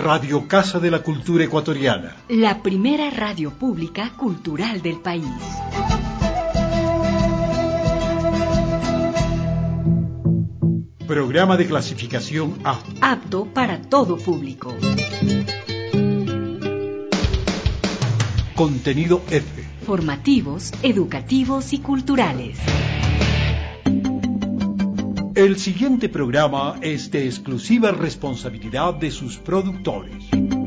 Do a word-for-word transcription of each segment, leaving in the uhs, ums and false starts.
Radio Casa de la Cultura Ecuatoriana. La primera radio pública cultural del país. Programa de clasificación A. Apto para todo público. Contenido F. Formativos, educativos y culturales. El siguiente programa es de exclusiva responsabilidad de sus productores.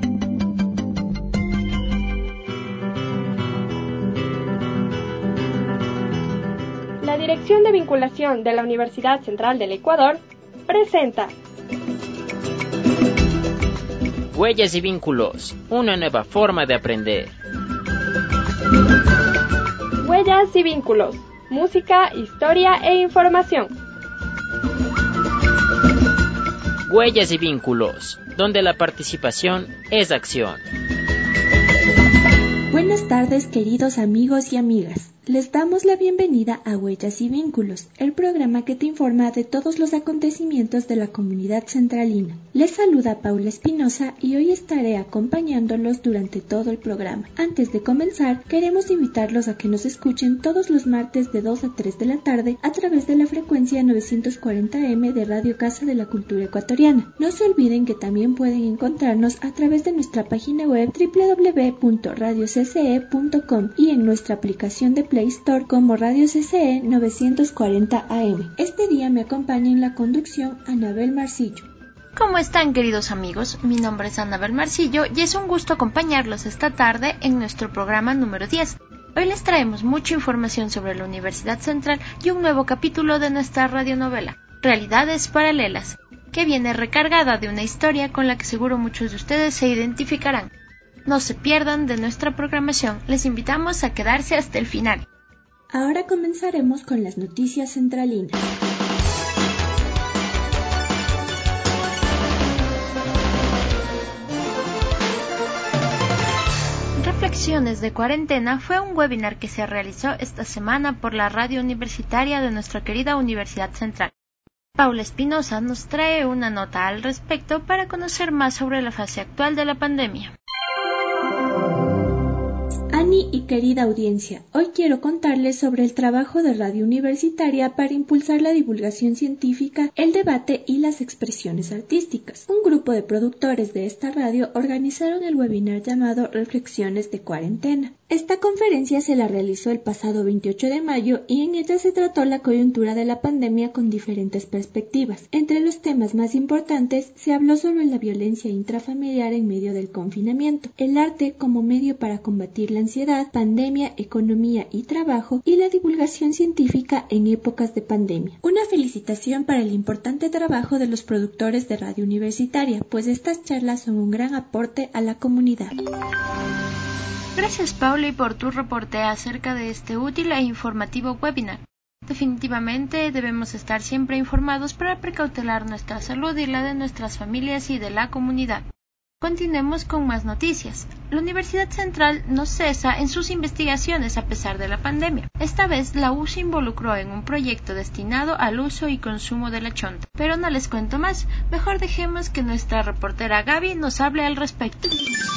La Dirección de Vinculación de la Universidad Central del Ecuador presenta Huellas y Vínculos, una nueva forma de aprender. Huellas y Vínculos, música, historia e información. Huellas y Vínculos, donde la participación es acción. Buenas tardes, queridos amigos y amigas. Les damos la bienvenida a Huellas y Vínculos, el programa que te informa de todos los acontecimientos de la comunidad centralina. Les saluda Paula Espinosa y hoy estaré acompañándolos durante todo el programa. Antes de comenzar, queremos invitarlos a que nos escuchen todos los martes de dos a tres de la tarde a través de la frecuencia novecientos cuarenta eme de Radio Casa de la Cultura Ecuatoriana. No se olviden que también pueden encontrarnos a través de nuestra página web doble u doble u doble u punto radio c c e punto com y en nuestra aplicación de Play Store como Radio C C E novecientos cuarenta A M. Este día me acompaña en la conducción Anabel Marcillo. ¿Cómo están, queridos amigos? Mi nombre es Anabel Marcillo y es un gusto acompañarlos esta tarde en nuestro programa número diez. Hoy les traemos mucha información sobre la Universidad Central y un nuevo capítulo de nuestra radionovela, Realidades Paralelas, que viene recargada de una historia con la que seguro muchos de ustedes se identificarán. No se pierdan de nuestra programación, les invitamos a quedarse hasta el final. Ahora comenzaremos con las noticias centralinas. Reflexiones de cuarentena fue un webinar que se realizó esta semana por la radio universitaria de nuestra querida Universidad Central. Paula Espinosa nos trae una nota al respecto para conocer más sobre la fase actual de la pandemia. Ani y querida audiencia, hoy quiero contarles sobre el trabajo de Radio Universitaria para impulsar la divulgación científica, el debate y las expresiones artísticas. Un grupo de productores de esta radio organizaron el webinar llamado Reflexiones de Cuarentena. Esta conferencia se la realizó el pasado veintiocho de mayo y en ella se trató la coyuntura de la pandemia con diferentes perspectivas. Entre los temas más importantes se habló sobre la violencia intrafamiliar en medio del confinamiento, el arte como medio para combatir la ansiedad, pandemia, economía y trabajo y la divulgación científica en épocas de pandemia. Una felicitación para el importante trabajo de los productores de Radio Universitaria, pues estas charlas son un gran aporte a la comunidad. Gracias, Paula, por tu reporte acerca de este útil e informativo webinar. Definitivamente debemos estar siempre informados para precautelar nuestra salud y la de nuestras familias y de la comunidad. Continuemos con más noticias. La Universidad Central no cesa en sus investigaciones a pesar de la pandemia. Esta vez la U se involucró en un proyecto destinado al uso y consumo de la chonta. Pero no les cuento más, mejor dejemos que nuestra reportera Gaby nos hable al respecto.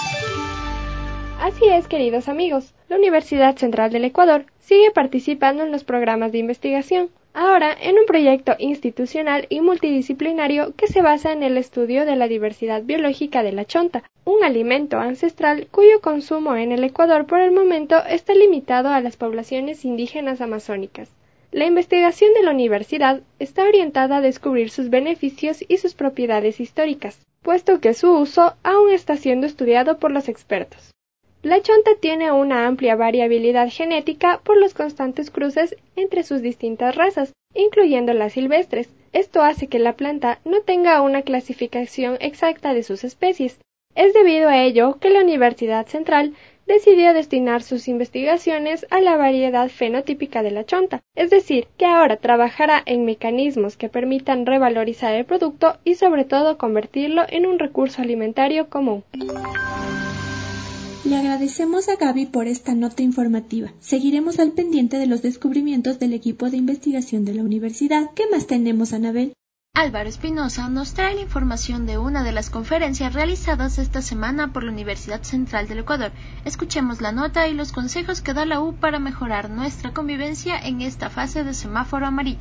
Así es, queridos amigos, la Universidad Central del Ecuador sigue participando en los programas de investigación, ahora en un proyecto institucional y multidisciplinario que se basa en el estudio de la diversidad biológica de la chonta, un alimento ancestral cuyo consumo en el Ecuador por el momento está limitado a las poblaciones indígenas amazónicas. La investigación de la universidad está orientada a descubrir sus beneficios y sus propiedades históricas, puesto que su uso aún está siendo estudiado por los expertos. La chonta tiene una amplia variabilidad genética por los constantes cruces entre sus distintas razas, incluyendo las silvestres. Esto hace que la planta no tenga una clasificación exacta de sus especies. Es debido a ello que la Universidad Central decidió destinar sus investigaciones a la variedad fenotípica de la chonta, es decir, que ahora trabajará en mecanismos que permitan revalorizar el producto y sobre todo convertirlo en un recurso alimentario común. Le agradecemos a Gaby por esta nota informativa. Seguiremos al pendiente de los descubrimientos del equipo de investigación de la universidad. ¿Qué más tenemos, Anabel? Álvaro Espinosa nos trae la información de una de las conferencias realizadas esta semana por la Universidad Central del Ecuador. Escuchemos la nota y los consejos que da la U para mejorar nuestra convivencia en esta fase de semáforo amarillo.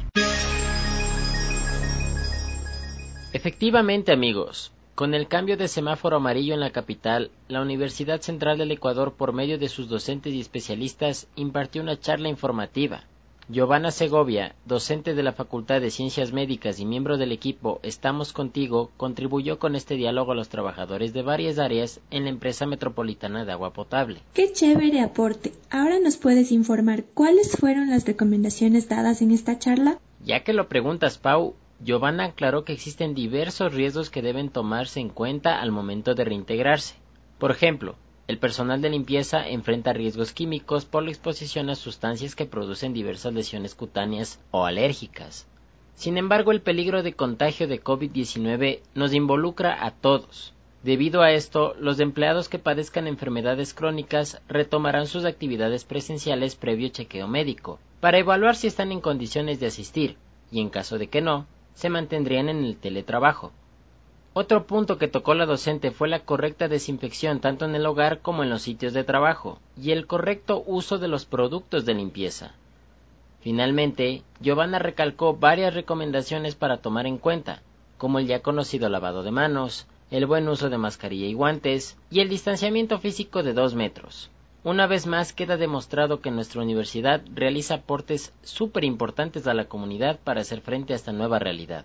Efectivamente, amigos, con el cambio de semáforo amarillo en la capital, la Universidad Central del Ecuador, por medio de sus docentes y especialistas, impartió una charla informativa. Giovanna Segovia, docente de la Facultad de Ciencias Médicas y miembro del equipo Estamos Contigo, contribuyó con este diálogo a los trabajadores de varias áreas en la empresa metropolitana de agua potable. ¡Qué chévere aporte! Ahora nos puedes informar cuáles fueron las recomendaciones dadas en esta charla. Ya que lo preguntas, Pau, Giovanna aclaró que existen diversos riesgos que deben tomarse en cuenta al momento de reintegrarse. Por ejemplo, el personal de limpieza enfrenta riesgos químicos por la exposición a sustancias que producen diversas lesiones cutáneas o alérgicas. Sin embargo, el peligro de contagio de COVID diecinueve nos involucra a todos. Debido a esto, los empleados que padezcan enfermedades crónicas retomarán sus actividades presenciales previo chequeo médico, para evaluar si están en condiciones de asistir, y en caso de que no, se mantendrían en el teletrabajo. Otro punto que tocó la docente fue la correcta desinfección tanto en el hogar como en los sitios de trabajo, y el correcto uso de los productos de limpieza. Finalmente, Giovanna recalcó varias recomendaciones para tomar en cuenta, como el ya conocido lavado de manos, el buen uso de mascarilla y guantes, y el distanciamiento físico de dos metros. Una vez más queda demostrado que nuestra universidad realiza aportes súper importantes a la comunidad para hacer frente a esta nueva realidad.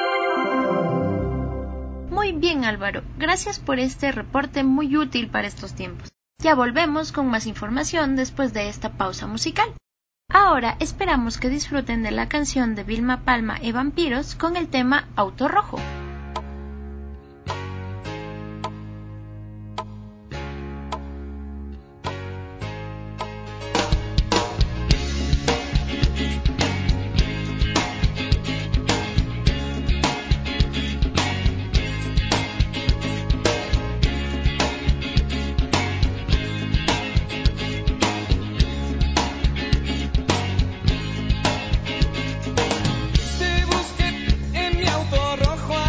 Muy bien, Álvaro, gracias por este reporte muy útil para estos tiempos. Ya volvemos con más información después de esta pausa musical. Ahora esperamos que disfruten de la canción de Vilma Palma y Vampiros con el tema Auto Rojo. Te busqué en mi auto rojo.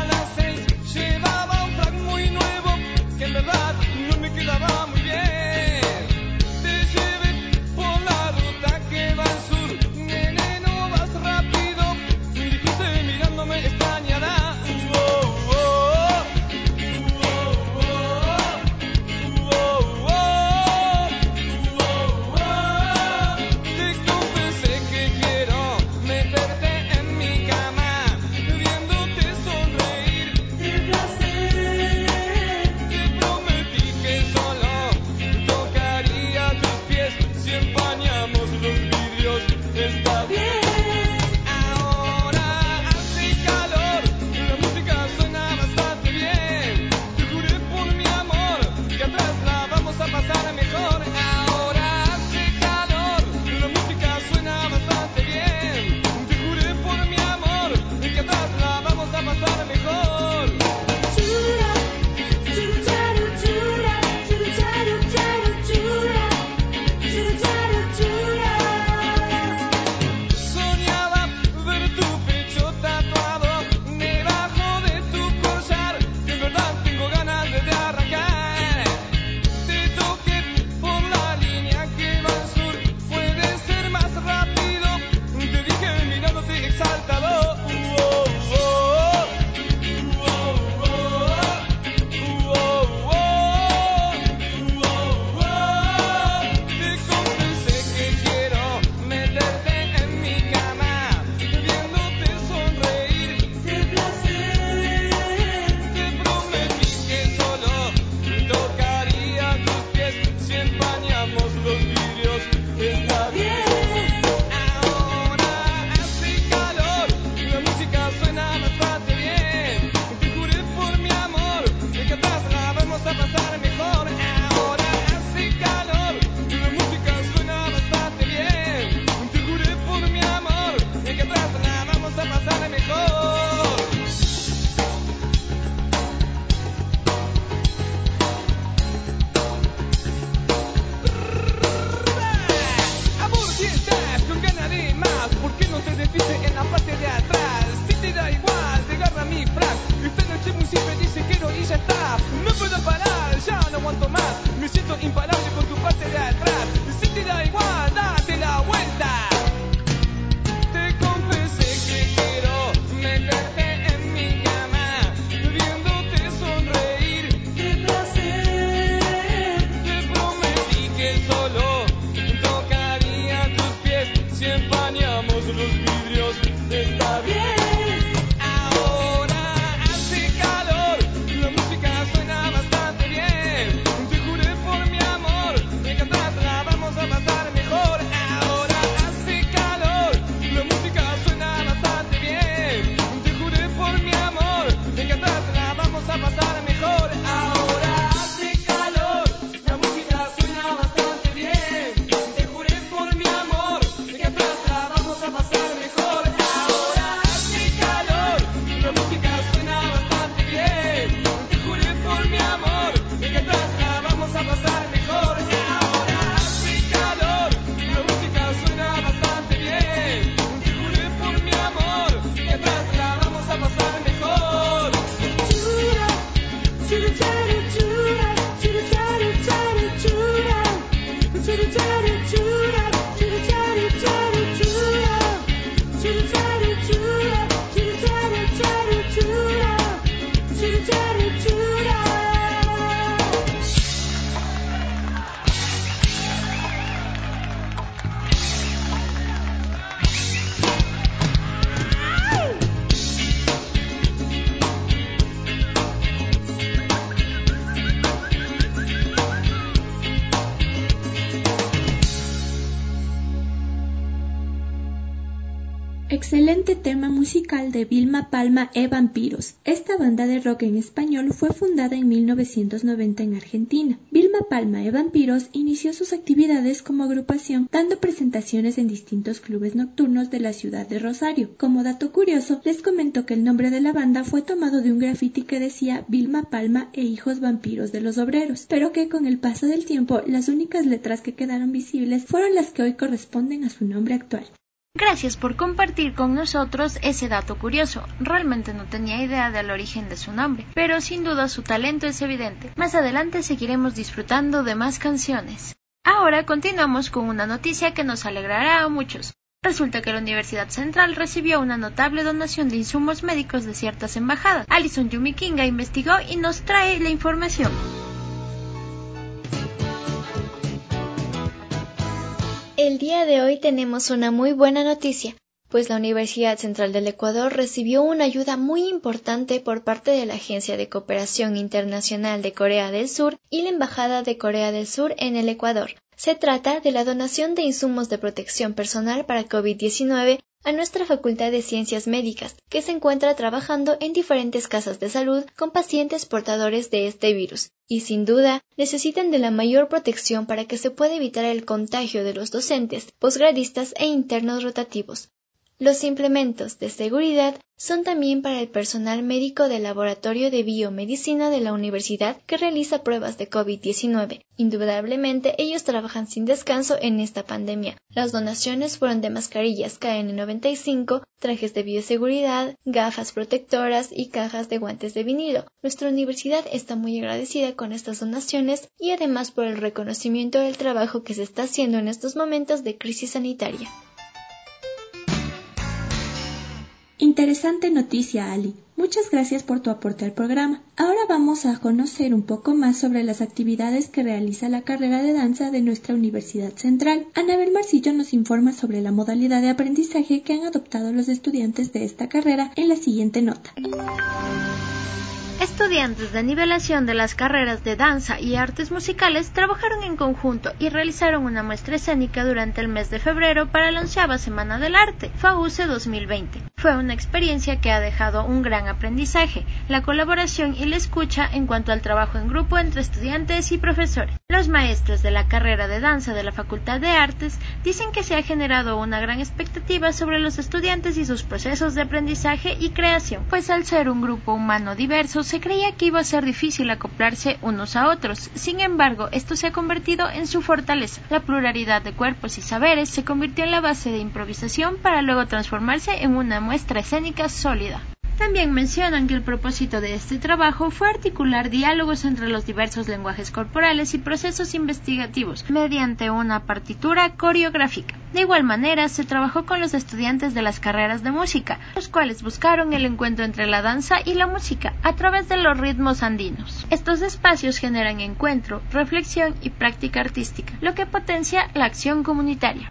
puedo parar, ya no aguanto más. Me siento imparable con tu parte de atrás. Si te da igual, date la vuelta. Te confesé que quiero meterte en mi cama, viéndote sonreír. ¡Qué placer! Te prometí que solo tocaría tus pies si empañamos los vidrios. Está bien. Excelente tema musical de Vilma Palma e Vampiros. Esta banda de rock en español fue fundada en mil novecientos noventa en Argentina. Vilma Palma e Vampiros inició sus actividades como agrupación dando presentaciones en distintos clubes nocturnos de la ciudad de Rosario. Como dato curioso, les comento que el nombre de la banda fue tomado de un graffiti que decía Vilma Palma e hijos vampiros de los obreros, pero que con el paso del tiempo las únicas letras que quedaron visibles fueron las que hoy corresponden a su nombre actual. Gracias por compartir con nosotros ese dato curioso. Realmente no tenía idea del origen de su nombre, pero sin duda su talento es evidente. Más adelante seguiremos disfrutando de más canciones. Ahora continuamos con una noticia que nos alegrará a muchos. Resulta que la Universidad Central recibió una notable donación de insumos médicos de ciertas embajadas. Alison Yumikinga investigó y nos trae la información. El día de hoy tenemos una muy buena noticia, pues la Universidad Central del Ecuador recibió una ayuda muy importante por parte de la Agencia de Cooperación Internacional de Corea del Sur y la Embajada de Corea del Sur en el Ecuador. Se trata de la donación de insumos de protección personal para COVID diecinueve a nuestra Facultad de Ciencias Médicas, que se encuentra trabajando en diferentes casas de salud con pacientes portadores de este virus, y sin duda necesitan de la mayor protección para que se pueda evitar el contagio de los docentes, posgradistas e internos rotativos. Los implementos de seguridad son también para el personal médico del Laboratorio de Biomedicina de la Universidad que realiza pruebas de COVID diecinueve. Indudablemente, ellos trabajan sin descanso en esta pandemia. Las donaciones fueron de mascarillas K N noventa y cinco, trajes de bioseguridad, gafas protectoras y cajas de guantes de vinilo. Nuestra universidad está muy agradecida con estas donaciones y además por el reconocimiento del trabajo que se está haciendo en estos momentos de crisis sanitaria. Interesante noticia, Ali. Muchas gracias por tu aporte al programa. Ahora vamos a conocer un poco más sobre las actividades que realiza la carrera de danza de nuestra Universidad Central. Anabel Marcillo nos informa sobre la modalidad de aprendizaje que han adoptado los estudiantes de esta carrera en la siguiente nota. Estudiantes de nivelación de las carreras de danza y artes musicales trabajaron en conjunto y realizaron una muestra escénica durante el mes de febrero para la onceava Semana del Arte, FAUCE dos mil veinte. Fue una experiencia que ha dejado un gran aprendizaje, la colaboración y la escucha en cuanto al trabajo en grupo entre estudiantes y profesores. Los maestros de la carrera de danza de la Facultad de Artes dicen que se ha generado una gran expectativa sobre los estudiantes y sus procesos de aprendizaje y creación, pues al ser un grupo humano diverso se creía que iba a ser difícil acoplarse unos a otros. Sin embargo, esto se ha convertido en su fortaleza. La pluralidad de cuerpos y saberes se convirtió en la base de improvisación para luego transformarse en una muestra escénica sólida. También mencionan que el propósito de este trabajo fue articular diálogos entre los diversos lenguajes corporales y procesos investigativos mediante una partitura coreográfica. De igual manera, se trabajó con los estudiantes de las carreras de música, los cuales buscaron el encuentro entre la danza y la música a través de los ritmos andinos. Estos espacios generan encuentro, reflexión y práctica artística, lo que potencia la acción comunitaria.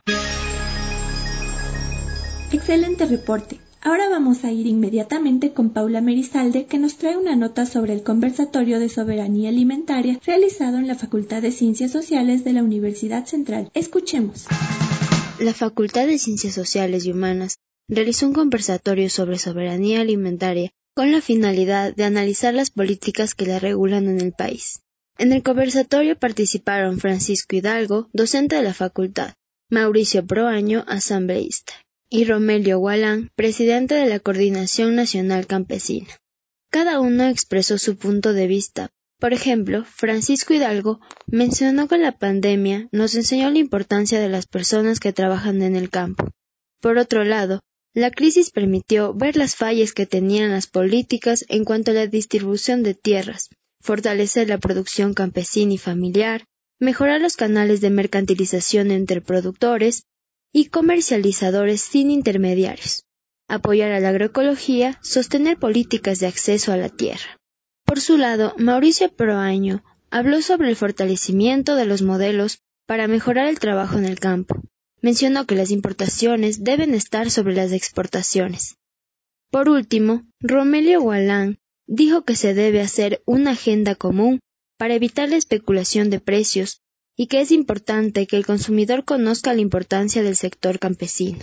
Excelente reporte. Ahora vamos a ir inmediatamente con Paula Merizalde, que nos trae una nota sobre el conversatorio de soberanía alimentaria realizado en la Facultad de Ciencias Sociales de la Universidad Central. Escuchemos. La Facultad de Ciencias Sociales y Humanas realizó un conversatorio sobre soberanía alimentaria con la finalidad de analizar las políticas que la regulan en el país. En el conversatorio participaron Francisco Hidalgo, docente de la facultad, Mauricio Proaño, asambleísta, y Romelio Gualán, presidente de la Coordinación Nacional Campesina. Cada uno expresó su punto de vista. Por ejemplo, Francisco Hidalgo mencionó que la pandemia nos enseñó la importancia de las personas que trabajan en el campo. Por otro lado, la crisis permitió ver las fallas que tenían las políticas en cuanto a la distribución de tierras, fortalecer la producción campesina y familiar, mejorar los canales de mercantilización entre productores y comercializadores sin intermediarios, apoyar a la agroecología, sostener políticas de acceso a la tierra. Por su lado, Mauricio Proaño habló sobre el fortalecimiento de los modelos para mejorar el trabajo en el campo. Mencionó que las importaciones deben estar sobre las exportaciones. Por último, Romelio Gualán dijo que se debe hacer una agenda común para evitar la especulación de precios y que es importante que el consumidor conozca la importancia del sector campesino.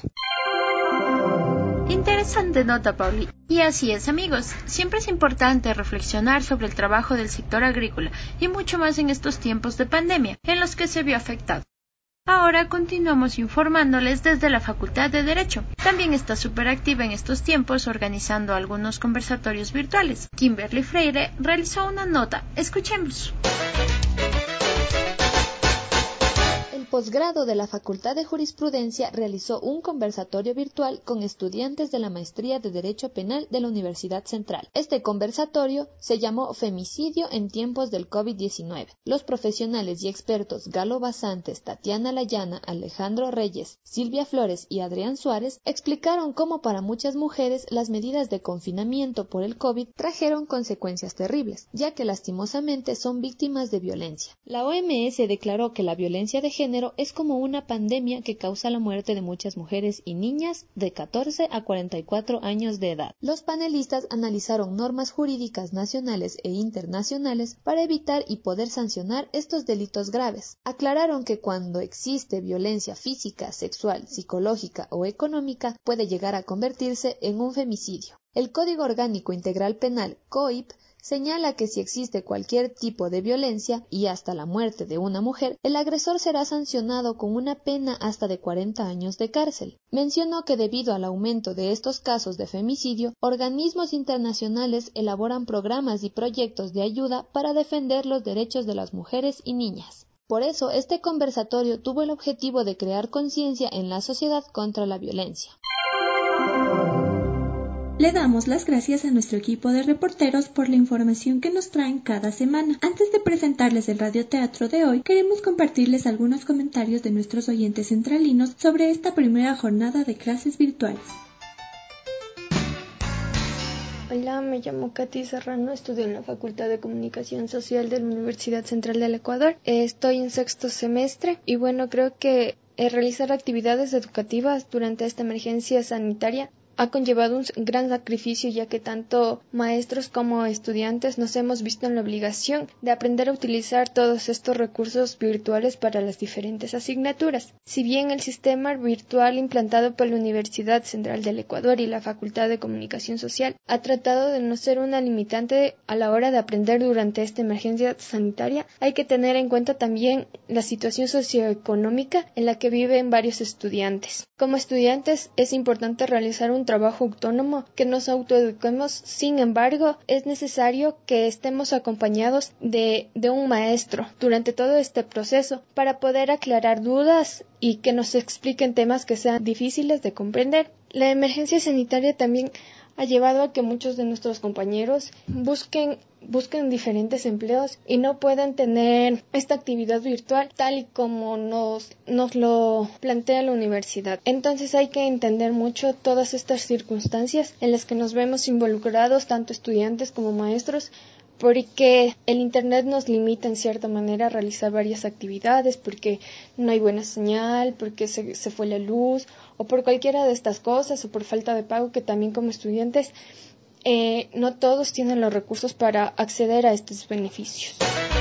Interesante nota, Pauli. Y así es, amigos. Siempre es importante reflexionar sobre el trabajo del sector agrícola y mucho más en estos tiempos de pandemia, en los que se vio afectado. Ahora continuamos informándoles desde la Facultad de Derecho. También está súper activa en estos tiempos organizando algunos conversatorios virtuales. Kimberly Freire realizó una nota. Escuchemos. El posgrado de la Facultad de Jurisprudencia realizó un conversatorio virtual con estudiantes de la Maestría de Derecho Penal de la Universidad Central. Este conversatorio se llamó Femicidio en tiempos del COVID diecinueve. Los profesionales y expertos Galo Basantes, Tatiana Layana, Alejandro Reyes, Silvia Flores y Adrián Suárez explicaron cómo para muchas mujeres las medidas de confinamiento por el COVID trajeron consecuencias terribles, ya que lastimosamente son víctimas de violencia. La O M S declaró que la violencia de género es como una pandemia que causa la muerte de muchas mujeres y niñas de catorce a cuarenta y cuatro años de edad. Los panelistas analizaron normas jurídicas nacionales e internacionales para evitar y poder sancionar estos delitos graves. Aclararon que cuando existe violencia física, sexual, psicológica o económica, puede llegar a convertirse en un femicidio. El Código Orgánico Integral Penal, C O I P, señala que si existe cualquier tipo de violencia y hasta la muerte de una mujer, el agresor será sancionado con una pena hasta de cuarenta años de cárcel. Mencionó que debido al aumento de estos casos de femicidio, organismos internacionales elaboran programas y proyectos de ayuda para defender los derechos de las mujeres y niñas. Por eso, este conversatorio tuvo el objetivo de crear conciencia en la sociedad contra la violencia. Le damos las gracias a nuestro equipo de reporteros por la información que nos traen cada semana. Antes de presentarles el radioteatro de hoy, queremos compartirles algunos comentarios de nuestros oyentes centralinos sobre esta primera jornada de clases virtuales. Hola, me llamo Katy Serrano, estudio en la Facultad de Comunicación Social de la Universidad Central del Ecuador. Estoy en sexto semestre y bueno, creo que realizar actividades educativas durante esta emergencia sanitaria ha conllevado un gran sacrificio, ya que tanto maestros como estudiantes nos hemos visto en la obligación de aprender a utilizar todos estos recursos virtuales para las diferentes asignaturas. Si bien el sistema virtual implantado por la Universidad Central del Ecuador y la Facultad de Comunicación Social ha tratado de no ser una limitante a la hora de aprender durante esta emergencia sanitaria, hay que tener en cuenta también la situación socioeconómica en la que viven varios estudiantes. Como estudiantes es importante realizar un trabajo autónomo, que nos autoeduquemos. Sin embargo, es necesario que estemos acompañados de, de un maestro durante todo este proceso para poder aclarar dudas y que nos expliquen temas que sean difíciles de comprender. La emergencia sanitaria también ha llevado a que muchos de nuestros compañeros busquen busquen diferentes empleos y no puedan tener esta actividad virtual tal y como nos, nos lo plantea la universidad. Entonces hay que entender mucho todas estas circunstancias en las que nos vemos involucrados, tanto estudiantes como maestros, porque el internet nos limita en cierta manera a realizar varias actividades, porque no hay buena señal, porque se, se fue la luz, o por cualquiera de estas cosas, o por falta de pago, que también como estudiantes eh, no todos tienen los recursos para acceder a estos beneficios.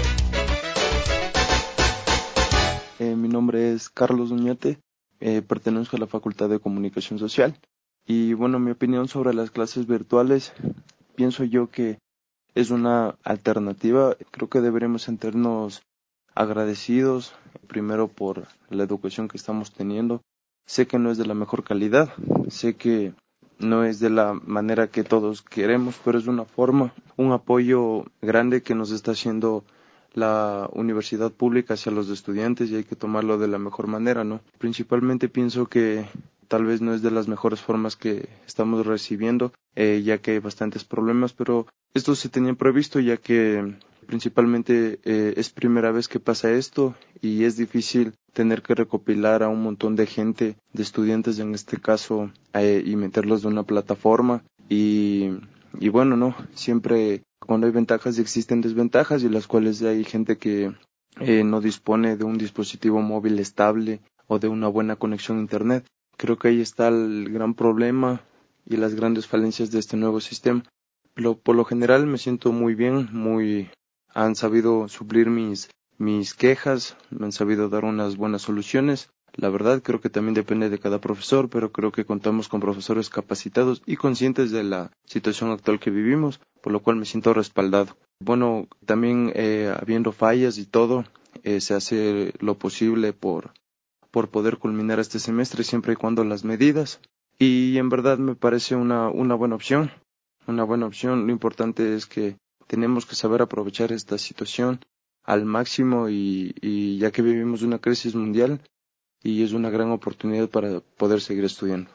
Eh, mi nombre es Carlos Duñate, eh, pertenezco a la Facultad de Comunicación Social, y bueno, mi opinión sobre las clases virtuales, pienso yo que es una alternativa. Creo que deberíamos sentirnos agradecidos primero por la educación que estamos teniendo. Sé que no es de la mejor calidad, sé que no es de la manera que todos queremos, pero es una forma, un apoyo grande que nos está haciendo la universidad pública hacia los estudiantes y hay que tomarlo de la mejor manera, ¿no? Principalmente pienso que tal vez no es de las mejores formas que estamos recibiendo, eh, ya que hay bastantes problemas, pero esto se tenía previsto ya que principalmente eh, es primera vez que pasa esto y es difícil tener que recopilar a un montón de gente, de estudiantes en este caso, eh, y meterlos de una plataforma y, y bueno, no, siempre cuando hay ventajas existen desventajas y las cuales hay gente que eh, no dispone de un dispositivo móvil estable o de una buena conexión a internet. Creo que ahí está el gran problema y las grandes falencias de este nuevo sistema. Pero por lo general me siento muy bien, muy han sabido suplir mis mis quejas, me han sabido dar unas buenas soluciones. La verdad creo que también depende de cada profesor, pero creo que contamos con profesores capacitados y conscientes de la situación actual que vivimos, por lo cual me siento respaldado. Bueno, también eh, habiendo fallas y todo, eh, se hace lo posible por por poder culminar este semestre siempre y cuando las medidas. Y en verdad me parece una, una buena opción, una buena opción. Lo importante es que tenemos que saber aprovechar esta situación al máximo y, y ya que vivimos una crisis mundial y es una gran oportunidad para poder seguir estudiando.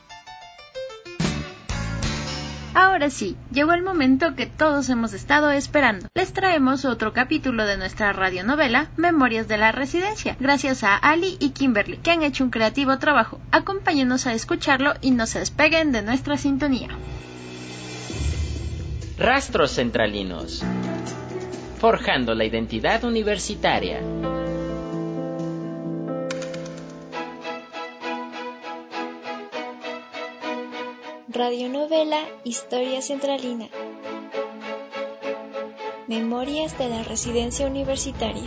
Ahora sí, llegó el momento que todos hemos estado esperando. Les traemos otro capítulo de nuestra radionovela Memorias de la Residencia, gracias a Ali y Kimberly, que han hecho un creativo trabajo. Acompáñenos a escucharlo y no se despeguen de nuestra sintonía. Rastros centralinos. Forjando la identidad universitaria. Radionovela Historia Centralina. Memorias de la Residencia Universitaria.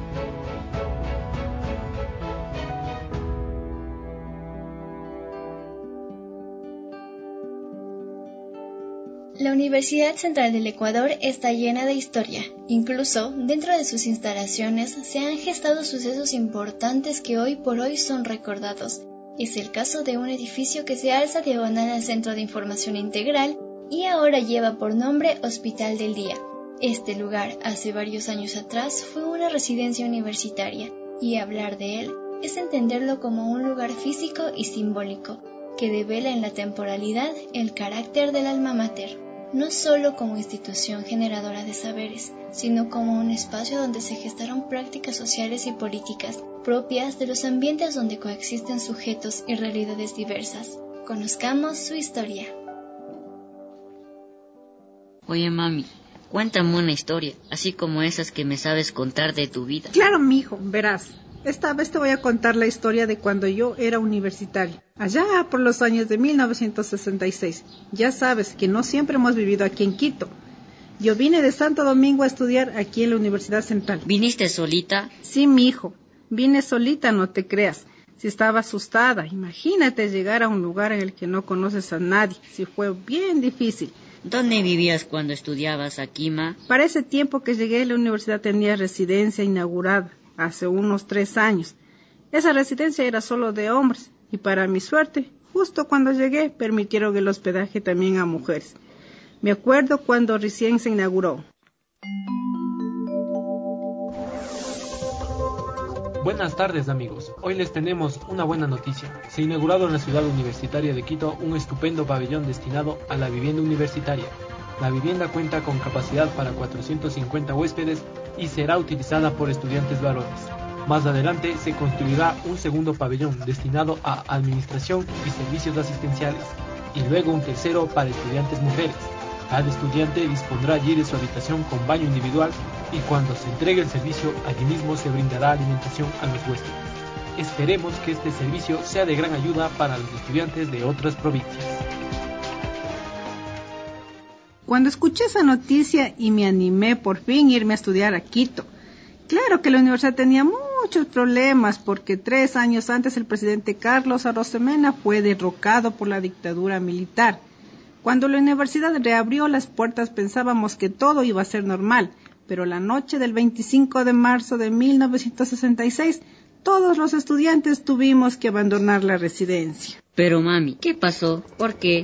La Universidad Central del Ecuador está llena de historia. Incluso, dentro de sus instalaciones se han gestado sucesos importantes que hoy por hoy son recordados. Es el caso de un edificio que se alza diagonal al Centro de Información Integral y ahora lleva por nombre Hospital del Día. Este lugar, hace varios años atrás, fue una residencia universitaria, y hablar de él es entenderlo como un lugar físico y simbólico, que devela en la temporalidad el carácter del alma mater, no solo como institución generadora de saberes, sino como un espacio donde se gestaron prácticas sociales y políticas propias de los ambientes donde coexisten sujetos y realidades diversas. Conozcamos su historia. Oye, mami, cuéntame una historia, así como esas que me sabes contar de tu vida. Claro, mijo, verás. Esta vez te voy a contar la historia de cuando yo era universitario, allá por los años de mil novecientos sesenta y seis. Ya sabes que no siempre hemos vivido aquí en Quito. Yo vine de Santo Domingo a estudiar aquí en la Universidad Central. ¿Viniste solita? Sí, mijo. Vine solita, no te creas. Si estaba asustada, imagínate llegar a un lugar en el que no conoces a nadie. Sí, fue bien difícil. ¿Dónde vivías cuando estudiabas aquí, ma? Para ese tiempo que llegué, la universidad tenía residencia inaugurada, hace unos tres años. Esa residencia era solo de hombres, y para mi suerte, justo cuando llegué, permitieron el hospedaje también a mujeres. Me acuerdo cuando recién se inauguró. Buenas tardes amigos, hoy les tenemos una buena noticia. Se ha inaugurado en la ciudad universitaria de Quito un estupendo pabellón destinado a la vivienda universitaria. La vivienda cuenta con capacidad para cuatrocientos cincuenta huéspedes y será utilizada por estudiantes varones. Más adelante se construirá un segundo pabellón destinado a administración y servicios asistenciales y luego un tercero para estudiantes mujeres. Cada estudiante dispondrá allí de su habitación con baño individual y cuando se entregue el servicio, allí mismo se brindará alimentación a los huéspedes. Esperemos que este servicio sea de gran ayuda para los estudiantes de otras provincias. Cuando escuché esa noticia y me animé por fin a irme a estudiar a Quito. Claro que la universidad tenía muchos problemas porque tres años antes el presidente Carlos Arosemena fue derrocado por la dictadura militar. Cuando la universidad reabrió las puertas pensábamos que todo iba a ser normal, pero la noche del veinticinco de marzo de mil novecientos sesenta y seis, todos los estudiantes tuvimos que abandonar la residencia. Pero mami, ¿qué pasó? ¿Por qué?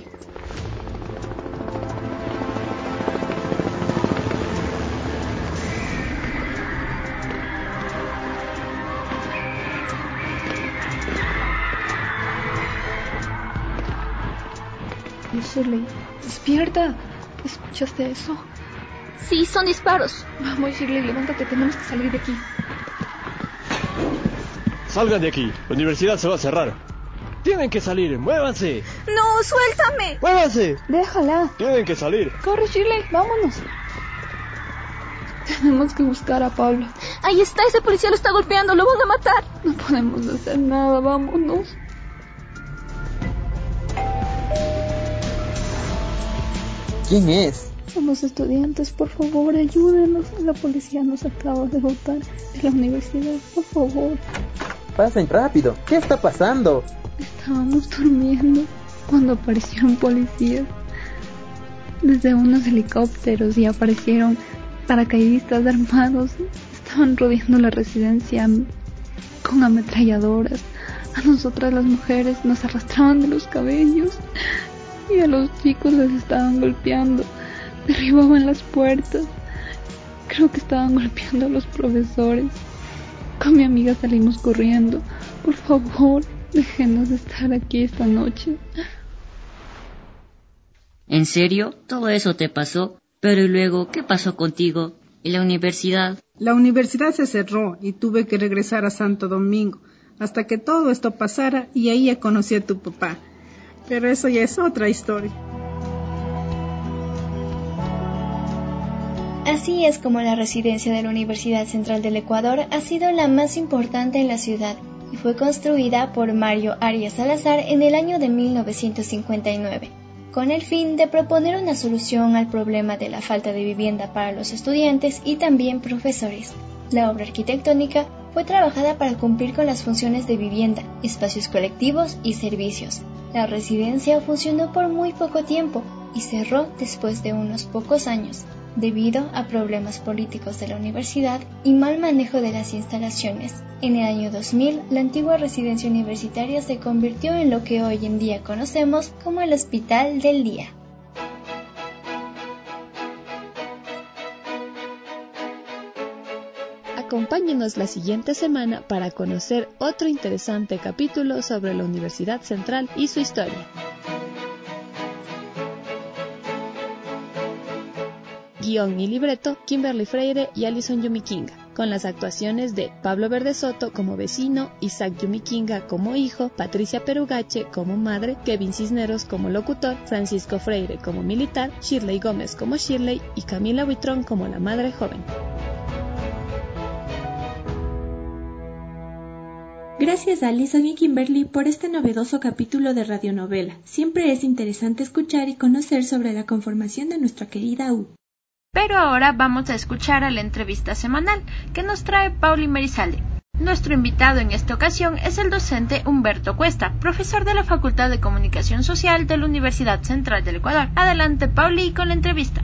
Shirley, despierta. ¿Escuchaste eso? Sí, son disparos. Vamos, Shirley, levántate, tenemos que salir de aquí. Salgan de aquí, la universidad se va a cerrar. Tienen que salir, muévanse. No, suéltame. Muévanse. Déjala. Tienen que salir. Corre, Shirley, vámonos. Tenemos que buscar a Pablo. Ahí está, ese policía lo está golpeando, lo van a matar. No podemos hacer nada, vámonos. ¿Quién es? Somos estudiantes, por favor, ayúdenos. La policía nos acaba de botar de la universidad, por favor. Pasen rápido, ¿qué está pasando? Estábamos durmiendo cuando aparecieron policías desde unos helicópteros y aparecieron paracaidistas armados. Estaban rodeando la residencia con ametralladoras. A nosotras las mujeres nos arrastraban de los cabellos. Y a los chicos les estaban golpeando, derribaban las puertas. Creo que estaban golpeando a los profesores. Con mi amiga salimos corriendo. Por favor, déjenos estar aquí esta noche. ¿En serio? ¿Todo eso te pasó? Pero luego, ¿qué pasó contigo? ¿Y la universidad? La universidad se cerró y tuve que regresar a Santo Domingo hasta que todo esto pasara y ahí ya conocí a tu papá. Pero eso ya es otra historia. Así es como la residencia de la Universidad Central del Ecuador ha sido la más importante en la ciudad y fue construida por Mario Arias Salazar en el año de mil novecientos cincuenta y nueve, con el fin de proponer una solución al problema de la falta de vivienda para los estudiantes y también profesores. La obra arquitectónica fue trabajada para cumplir con las funciones de vivienda, espacios colectivos y servicios. La residencia funcionó por muy poco tiempo y cerró después de unos pocos años, debido a problemas políticos de la universidad y mal manejo de las instalaciones. En el año dos mil, la antigua residencia universitaria se convirtió en lo que hoy en día conocemos como el Hospital del Día. Acompáñenos la siguiente semana para conocer otro interesante capítulo sobre la Universidad Central y su historia. Guión y libreto, Kimberly Freire y Alison Yumikinga, con las actuaciones de Pablo Verdesoto como vecino, Isaac Yumikinga como hijo, Patricia Perugache como madre, Kevin Cisneros como locutor, Francisco Freire como militar, Shirley Gómez como Shirley y Camila Buitrón como la madre joven. Gracias a Alison y Kimberly por este novedoso capítulo de radionovela. Siempre es interesante escuchar y conocer sobre la conformación de nuestra querida U. Pero ahora vamos a escuchar a la entrevista semanal que nos trae Pauli Merizalde. Nuestro invitado en esta ocasión es el docente Humberto Cuesta, profesor de la Facultad de Comunicación Social de la Universidad Central del Ecuador. Adelante, Pauli, con la entrevista.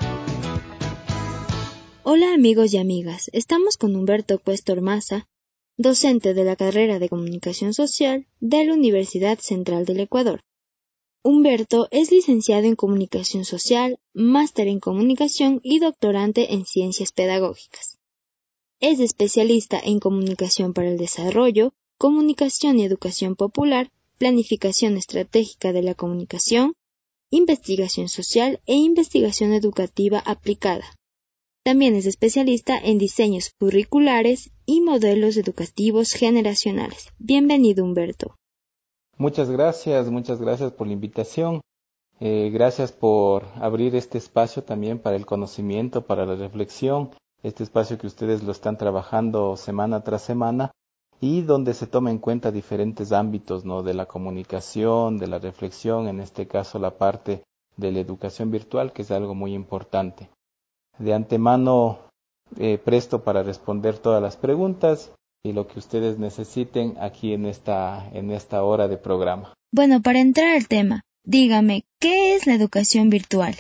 Hola amigos y amigas, estamos con Humberto Cuesta Ormaza, docente de la carrera de Comunicación Social de la Universidad Central del Ecuador. Humberto es licenciado en Comunicación Social, máster en Comunicación y doctorante en Ciencias Pedagógicas. Es especialista en Comunicación para el Desarrollo, Comunicación y Educación Popular, Planificación Estratégica de la Comunicación, Investigación Social e Investigación Educativa Aplicada. También es especialista en diseños curriculares y modelos educativos generacionales. Bienvenido, Humberto. Muchas gracias, muchas gracias por la invitación. Eh, gracias por abrir este espacio también para el conocimiento, para la reflexión, este espacio que ustedes lo están trabajando semana tras semana y donde se toma en cuenta diferentes ámbitos, ¿no?, de la comunicación, de la reflexión, en este caso la parte de la educación virtual, que es algo muy importante. De antemano eh, presto para responder todas las preguntas y lo que ustedes necesiten aquí en esta, en esta hora de programa. Bueno, para entrar al tema, dígame, ¿qué es la educación virtual?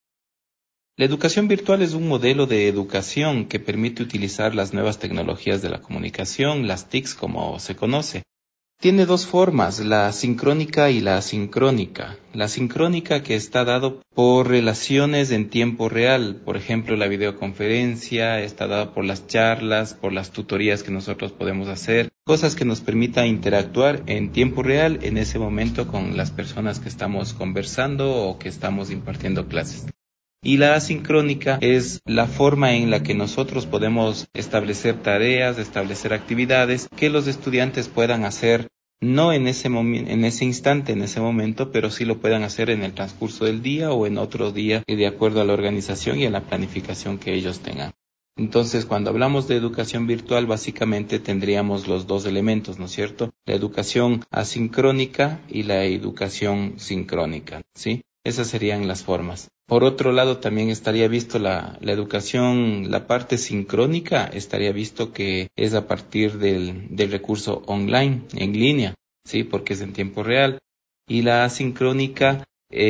La educación virtual es un modelo de educación que permite utilizar las nuevas tecnologías de la comunicación, las T I Cs como se conoce. Tiene dos formas, la sincrónica y la asincrónica. La sincrónica que está dado por relaciones en tiempo real, por ejemplo la videoconferencia, está dada por las charlas, por las tutorías que nosotros podemos hacer, cosas que nos permitan interactuar en tiempo real en ese momento con las personas que estamos conversando o que estamos impartiendo clases. Y la asincrónica es la forma en la que nosotros podemos establecer tareas, establecer actividades que los estudiantes puedan hacer no en ese momen- en ese instante, en ese momento, pero sí lo puedan hacer en el transcurso del día o en otro día de acuerdo a la organización y a la planificación que ellos tengan. Entonces, cuando hablamos de educación virtual, básicamente tendríamos los dos elementos, ¿no es cierto? La educación asincrónica y la educación sincrónica, ¿sí? Esas serían las formas. Por otro lado, también estaría visto la, la educación, la parte sincrónica, estaría visto que es a partir del, del recurso online, en línea, ¿sí? Porque es en tiempo real. Y la asincrónica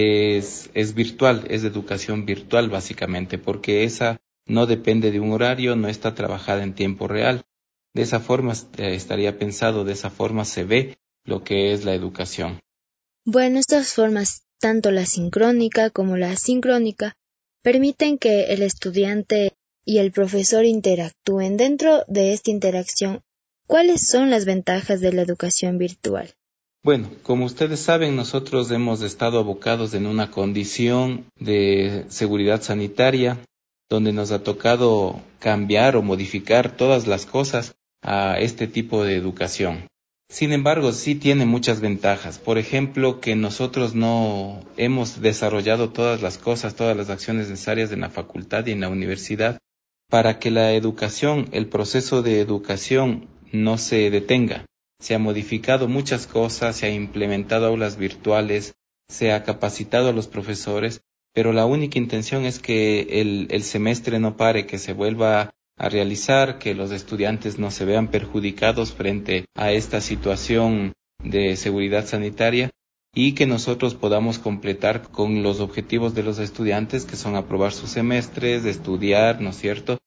es, es virtual, es de educación virtual básicamente, porque esa no depende de un horario, no está trabajada en tiempo real. De esa forma eh, estaría pensado, de esa forma se ve lo que es la educación. Bueno, estas formas, tanto la sincrónica como la asincrónica, permiten que el estudiante y el profesor interactúen. Dentro de esta interacción, ¿cuáles son las ventajas de la educación virtual? Bueno, como ustedes saben, nosotros hemos estado abocados en una condición de seguridad sanitaria, donde nos ha tocado cambiar o modificar todas las cosas a este tipo de educación. Sin embargo, sí tiene muchas ventajas. Por ejemplo, que nosotros no hemos desarrollado todas las cosas, todas las acciones necesarias en la facultad y en la universidad para que la educación, el proceso de educación no se detenga. Se han modificado muchas cosas, se ha implementado aulas virtuales, se ha capacitado a los profesores, pero la única intención es que el, el semestre no pare, que se vuelva a realizar, que los estudiantes no se vean perjudicados frente a esta situación de seguridad sanitaria y que nosotros podamos completar con los objetivos de los estudiantes, que son aprobar sus semestres, estudiar, ¿no es cierto?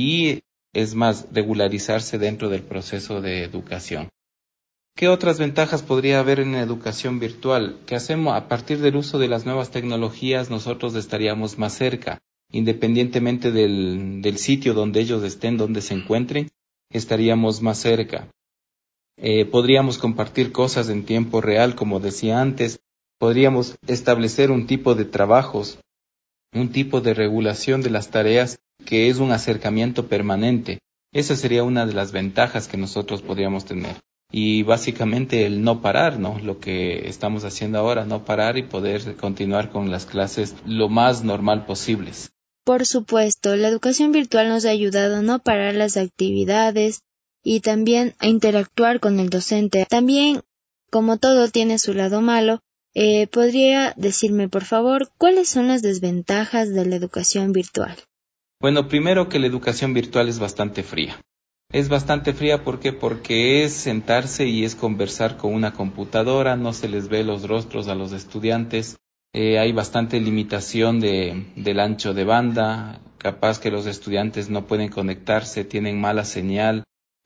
Y es más, regularizarse dentro del proceso de educación. ¿Qué otras ventajas podría haber en la educación virtual? Que hacemos a partir del uso de las nuevas tecnologías, nosotros estaríamos más cerca. Independientemente del, del sitio donde ellos estén, donde se encuentren, estaríamos más cerca. Eh, podríamos compartir cosas en tiempo real, como decía antes. Podríamos establecer un tipo de trabajos, un tipo de regulación de las tareas que es un acercamiento permanente. Esa sería una de las ventajas que nosotros podríamos tener. Y básicamente el no parar, ¿no? Lo que estamos haciendo ahora, no parar y poder continuar con las clases lo más normal posibles. Por supuesto, la educación virtual nos ha ayudado a no parar las actividades y también a interactuar con el docente. También, como todo tiene su lado malo, eh, ¿podría decirme, por favor, cuáles son las desventajas de la educación virtual? Bueno, primero que la educación virtual es bastante fría. Es bastante fría, ¿por qué? Porque es sentarse y es conversar con una computadora, no se les ve los rostros a los estudiantes. Eh, hay bastante limitación de, del ancho de banda, capaz que los estudiantes no pueden conectarse, tienen mala señal,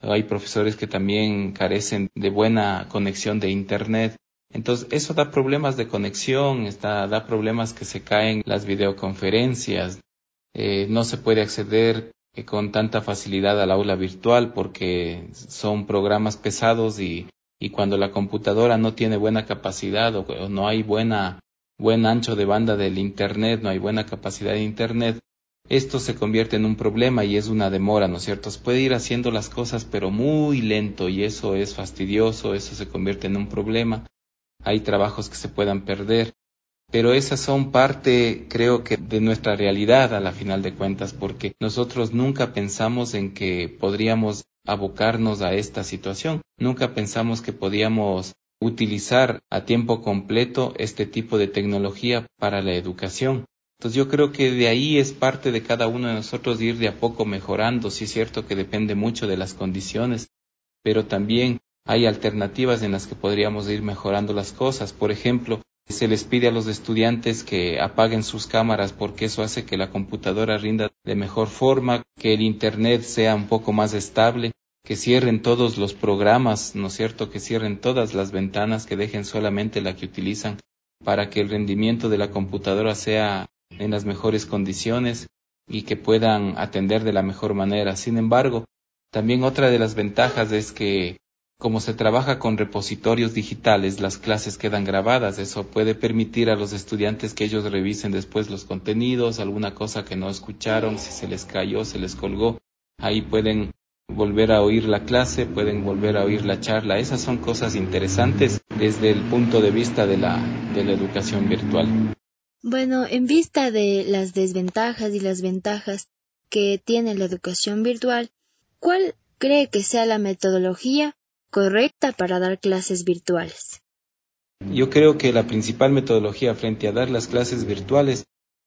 hay profesores que también carecen de buena conexión de internet. Entonces, eso da problemas de conexión, está, da problemas que se caen las videoconferencias, eh, no se puede acceder eh, con tanta facilidad al aula virtual porque son programas pesados y, y cuando la computadora no tiene buena capacidad o, o no hay buena, buen ancho de banda del internet, no hay buena capacidad de internet, esto se convierte en un problema y es una demora, ¿no es cierto? Se puede ir haciendo las cosas pero muy lento y eso es fastidioso, eso se convierte en un problema. Hay trabajos que se puedan perder, pero esas son parte, creo que, de nuestra realidad a la final de cuentas, porque nosotros nunca pensamos en que podríamos abocarnos a esta situación, nunca pensamos que podíamos utilizar a tiempo completo este tipo de tecnología para la educación. Entonces yo creo que de ahí es parte de cada uno de nosotros ir de a poco mejorando. Sí es cierto que depende mucho de las condiciones, pero también hay alternativas en las que podríamos ir mejorando las cosas. Por ejemplo, se les pide a los estudiantes que apaguen sus cámaras porque eso hace que la computadora rinda de mejor forma, que el internet sea un poco más estable, que cierren todos los programas, ¿no es cierto?, que cierren todas las ventanas, que dejen solamente la que utilizan para que el rendimiento de la computadora sea en las mejores condiciones y que puedan atender de la mejor manera. Sin embargo, también otra de las ventajas es que como se trabaja con repositorios digitales, las clases quedan grabadas. Eso puede permitir a los estudiantes que ellos revisen después los contenidos, alguna cosa que no escucharon, si se les cayó, se les colgó. Ahí pueden volver a oír la clase, pueden volver a oír la charla. Esas son cosas interesantes desde el punto de vista de la, de la educación virtual. Bueno, en vista de las desventajas y las ventajas que tiene la educación virtual, ¿cuál cree que sea la metodología correcta para dar clases virtuales? Yo creo que la principal metodología frente a dar las clases virtuales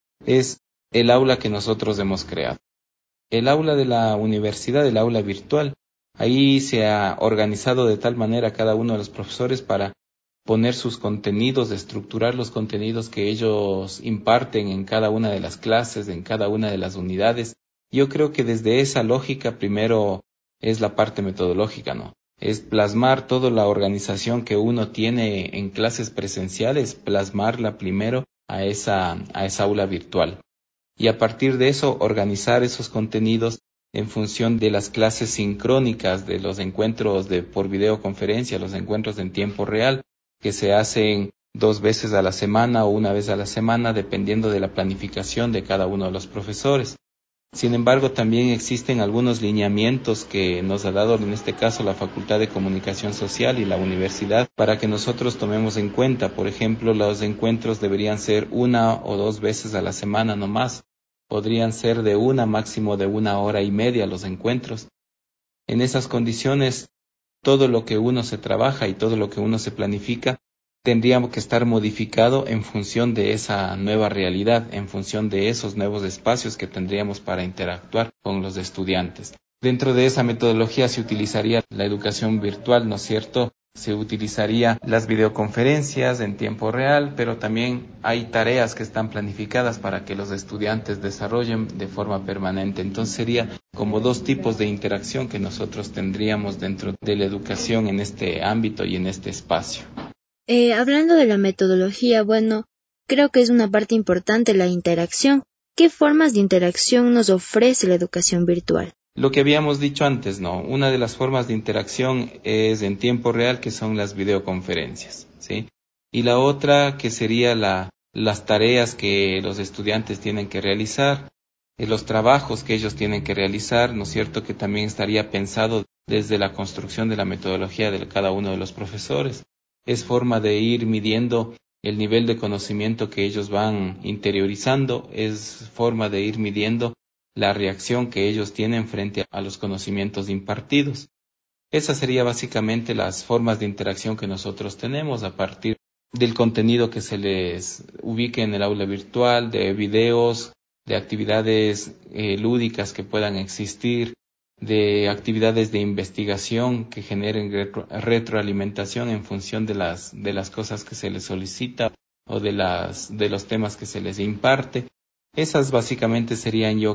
es el aula que nosotros hemos creado. El aula de la universidad, el aula virtual, ahí se ha organizado de tal manera cada uno de los profesores para poner sus contenidos, estructurar los contenidos que ellos imparten en cada una de las clases, en cada una de las unidades. Yo creo que desde esa lógica primero es la parte metodológica, ¿no? Es plasmar toda la organización que uno tiene en clases presenciales, plasmarla primero a esa, a esa aula virtual. Y a partir de eso, organizar esos contenidos en función de las clases sincrónicas, de los encuentros de, por videoconferencia, los encuentros en tiempo real, que se hacen dos veces a la semana o una vez a la semana, dependiendo de la planificación de cada uno de los profesores. Sin embargo, también existen algunos lineamientos que nos ha dado en este caso la Facultad de Comunicación Social y la universidad para que nosotros tomemos en cuenta. Por ejemplo, los encuentros deberían ser una o dos veces a la semana no más. Podrían ser de una, máximo de una hora y media los encuentros. En esas condiciones, todo lo que uno se trabaja y todo lo que uno se planifica tendríamos que estar modificado en función de esa nueva realidad, en función de esos nuevos espacios que tendríamos para interactuar con los estudiantes. Dentro de esa metodología se utilizaría la educación virtual, ¿no es cierto? Se utilizaría las videoconferencias en tiempo real, pero también hay tareas que están planificadas para que los estudiantes desarrollen de forma permanente. Entonces sería como dos tipos de interacción que nosotros tendríamos dentro de la educación en este ámbito y en este espacio. Eh, hablando de la metodología, bueno, creo que es una parte importante la interacción. ¿Qué formas de interacción nos ofrece la educación virtual? Lo que habíamos dicho antes, ¿no? Una de las formas de interacción es en tiempo real, que son las videoconferencias, ¿sí? Y la otra que sería la, las tareas que los estudiantes tienen que realizar, eh, los trabajos que ellos tienen que realizar, ¿no es cierto? Que también estaría pensado desde la construcción de la metodología de cada uno de los profesores. Es forma de ir midiendo el nivel de conocimiento que ellos van interiorizando, es forma de ir midiendo la reacción que ellos tienen frente a los conocimientos impartidos. Esas serían básicamente las formas de interacción que nosotros tenemos a partir del contenido que se les ubique en el aula virtual, de videos, de actividades eh, lúdicas que puedan existir, de actividades de investigación que generen retro, retroalimentación en función de las, de las cosas que se les solicita o de, las, de los temas que se les imparte. Esas básicamente serían yo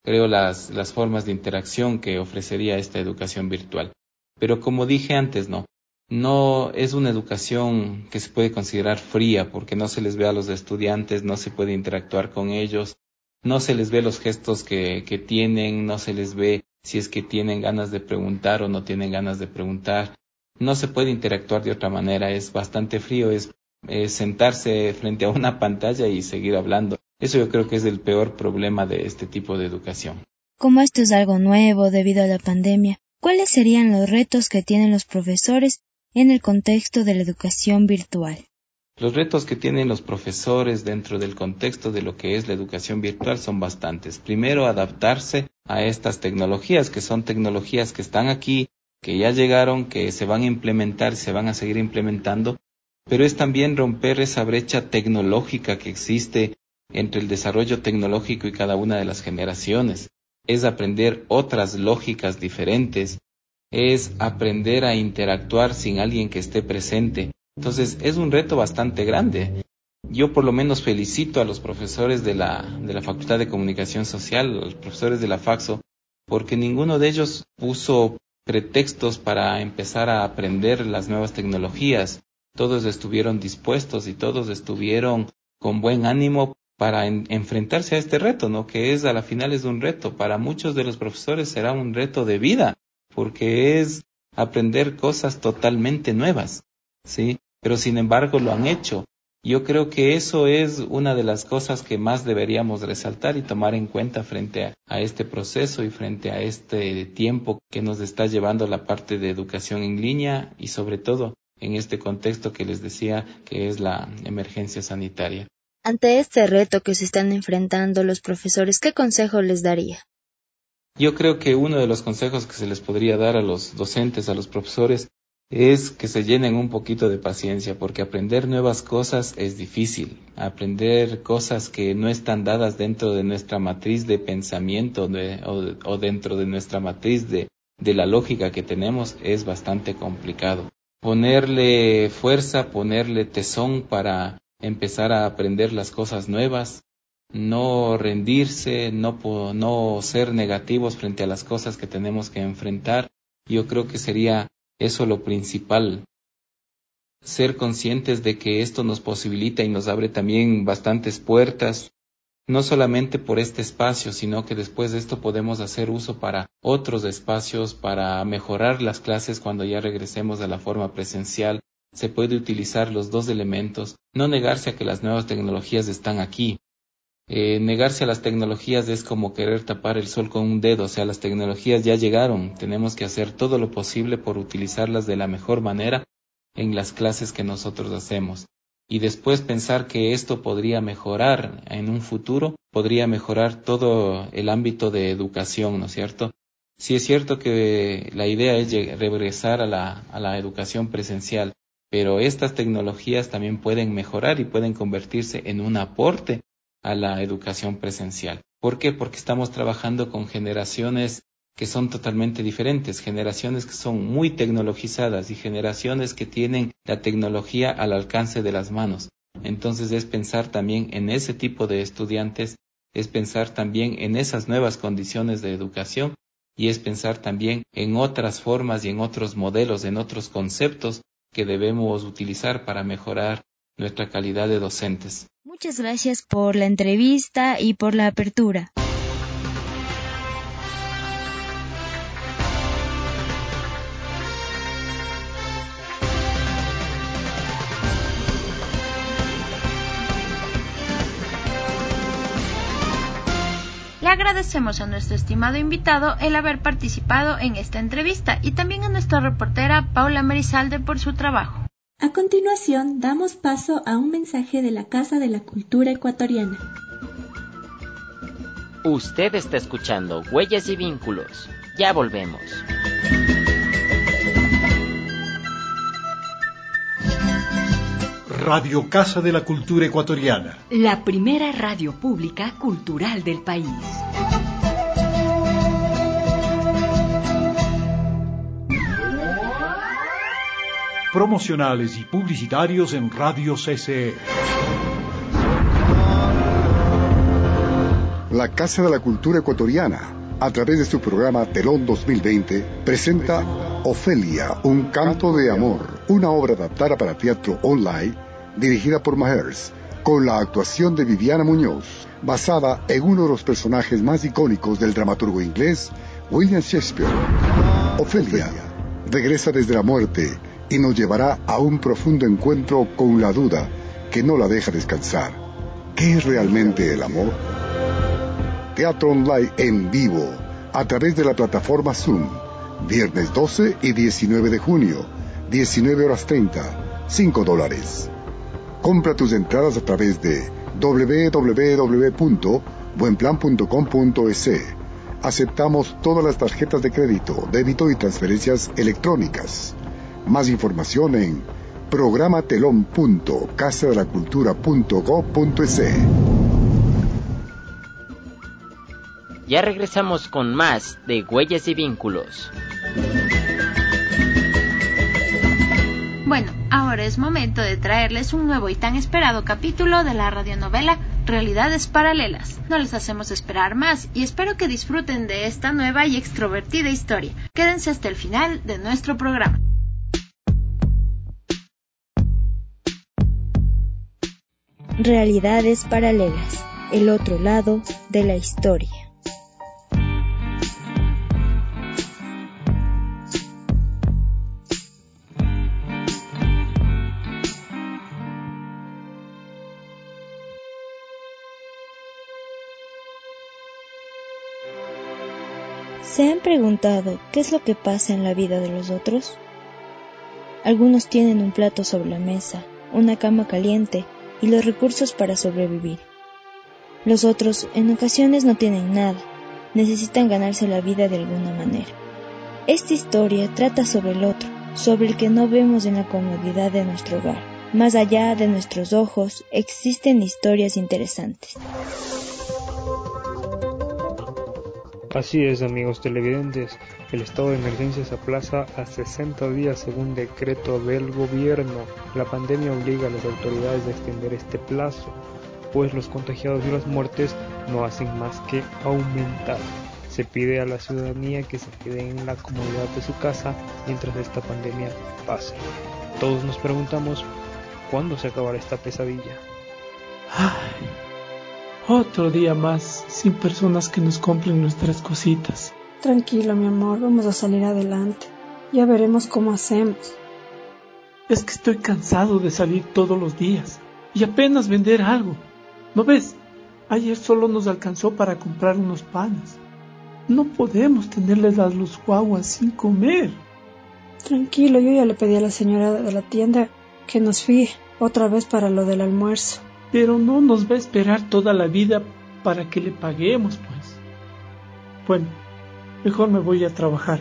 creo, las, las formas de interacción que ofrecería esta educación virtual. Pero como dije antes, no, no es una educación que se puede considerar fría porque no se les ve a los estudiantes, no se puede interactuar con ellos, no se les ve los gestos que, que tienen, no se les ve si es que tienen ganas de preguntar o no tienen ganas de preguntar. No se puede interactuar de otra manera, es bastante frío, es, es sentarse frente a una pantalla y seguir hablando. Eso yo creo que es el peor problema de este tipo de educación. Como esto es algo nuevo debido a la pandemia, ¿cuáles serían los retos que tienen los profesores en el contexto de la educación virtual? Los retos que tienen los profesores dentro del contexto de lo que es la educación virtual son bastantes. Primero, adaptarse a estas tecnologías, que son tecnologías que están aquí, que ya llegaron, que se van a implementar, se van a seguir implementando, pero es también romper esa brecha tecnológica que existe entre el desarrollo tecnológico y cada una de las generaciones. Es aprender otras lógicas diferentes, es aprender a interactuar sin alguien que esté presente. Entonces es un reto bastante grande. Yo por lo menos felicito a los profesores de la, de la Facultad de Comunicación Social, a los profesores de la FACSO, porque ninguno de ellos puso pretextos para empezar a aprender las nuevas tecnologías. Todos estuvieron dispuestos y todos estuvieron con buen ánimo para en, enfrentarse a este reto, ¿no? Que es, a la final es un reto. Para muchos de los profesores será un reto de vida, porque es aprender cosas totalmente nuevas, ¿sí? Pero sin embargo lo han hecho. Yo creo que eso es una de las cosas que más deberíamos resaltar y tomar en cuenta frente a, a este proceso y frente a este tiempo que nos está llevando la parte de educación en línea y sobre todo en este contexto que les decía que es la emergencia sanitaria. Ante este reto que se están enfrentando los profesores, ¿qué consejo les daría? Yo creo que uno de los consejos que se les podría dar a los docentes, a los profesores, es que se llenen un poquito de paciencia, porque aprender nuevas cosas es difícil. Aprender cosas que no están dadas dentro de nuestra matriz de pensamiento de, o, o dentro de nuestra matriz de, de la lógica que tenemos es bastante complicado. Ponerle fuerza, ponerle tesón para empezar a aprender las cosas nuevas, no rendirse, no, no ser negativos frente a las cosas que tenemos que enfrentar. Yo creo que sería eso lo principal. Ser conscientes de que esto nos posibilita y nos abre también bastantes puertas, no solamente por este espacio, sino que después de esto podemos hacer uso para otros espacios, para mejorar las clases cuando ya regresemos a la forma presencial. Se puede utilizar los dos elementos, no negarse a que las nuevas tecnologías están aquí. Eh, negarse a las tecnologías es como querer tapar el sol con un dedo, o sea, las tecnologías ya llegaron, tenemos que hacer todo lo posible por utilizarlas de la mejor manera en las clases que nosotros hacemos. Y después pensar que esto podría mejorar en un futuro, podría mejorar todo el ámbito de educación, ¿no es cierto? Sí es cierto que la idea es regresar a la, a la educación presencial, pero estas tecnologías también pueden mejorar y pueden convertirse en un aporte a la educación presencial. ¿Por qué? Porque estamos trabajando con generaciones que son totalmente diferentes, generaciones que son muy tecnologizadas y generaciones que tienen la tecnología al alcance de las manos. Entonces es pensar también en ese tipo de estudiantes, es pensar también en esas nuevas condiciones de educación y es pensar también en otras formas y en otros modelos, en otros conceptos que debemos utilizar para mejorar nuestra calidad de docentes. Muchas gracias por la entrevista y por la apertura. Le agradecemos a nuestro estimado invitado el haber participado en esta entrevista y también a nuestra reportera Paula Merizalde por su trabajo. A continuación, damos paso a un mensaje de la Casa de la Cultura Ecuatoriana. Usted está escuchando Huellas y Vínculos. Ya volvemos. Radio Casa de la Cultura Ecuatoriana. La primera radio pública cultural del país. Promocionales y publicitarios en Radio C C E. La Casa de la Cultura Ecuatoriana, a través de su programa Telón dos mil veinte, presenta Ofelia, un canto de amor, una obra adaptada para teatro online, dirigida por Mahers, con la actuación de Viviana Muñoz, basada en uno de los personajes más icónicos del dramaturgo inglés, William Shakespeare. Ofelia regresa desde la muerte y nos llevará a un profundo encuentro con la duda que no la deja descansar. ¿Qué es realmente el amor? Teatro online en vivo, a través de la plataforma Zoom, viernes doce y diecinueve de junio, diecinueve horas treinta, cinco dólares. Compra tus entradas a través de doble u doble u doble u punto buen plan punto com punto es. Aceptamos todas las tarjetas de crédito, débito y transferencias electrónicas. Más información en programatelón punto casa de la cultura punto gob punto es. Ya regresamos con más de Huellas y Vínculos. Bueno, ahora es momento de traerles un nuevo y tan esperado capítulo de la radionovela Realidades Paralelas. No les hacemos esperar más y espero que disfruten de esta nueva y extrovertida historia. Quédense hasta el final de nuestro programa. Realidades Paralelas, el otro lado de la historia. ¿Se han preguntado qué es lo que pasa en la vida de los otros? Algunos tienen un plato sobre la mesa, una cama caliente y los recursos para sobrevivir. Los otros, en ocasiones, no tienen nada, necesitan ganarse la vida de alguna manera. Esta historia trata sobre el otro, sobre el que no vemos en la comodidad de nuestro hogar. Más allá de nuestros ojos, existen historias interesantes. Así es, amigos televidentes, el estado de emergencia se aplaza a sesenta días según decreto del gobierno. La pandemia obliga a las autoridades a extender este plazo, pues los contagiados y las muertes no hacen más que aumentar. Se pide a la ciudadanía que se quede en la comodidad de su casa mientras esta pandemia pase. Todos nos preguntamos, ¿cuándo se acabará esta pesadilla? Ay. Otro día más, sin personas que nos compren nuestras cositas. Tranquilo, mi amor, vamos a salir adelante. Ya veremos cómo hacemos. Es que estoy cansado de salir todos los días y apenas vender algo. ¿No ves? Ayer solo nos alcanzó para comprar unos panes. No podemos tenerles a los guaguas sin comer. Tranquilo, yo ya le pedí a la señora de la tienda que nos fíe otra vez para lo del almuerzo. Pero no nos va a esperar toda la vida para que le paguemos, pues. Bueno, mejor me voy a trabajar.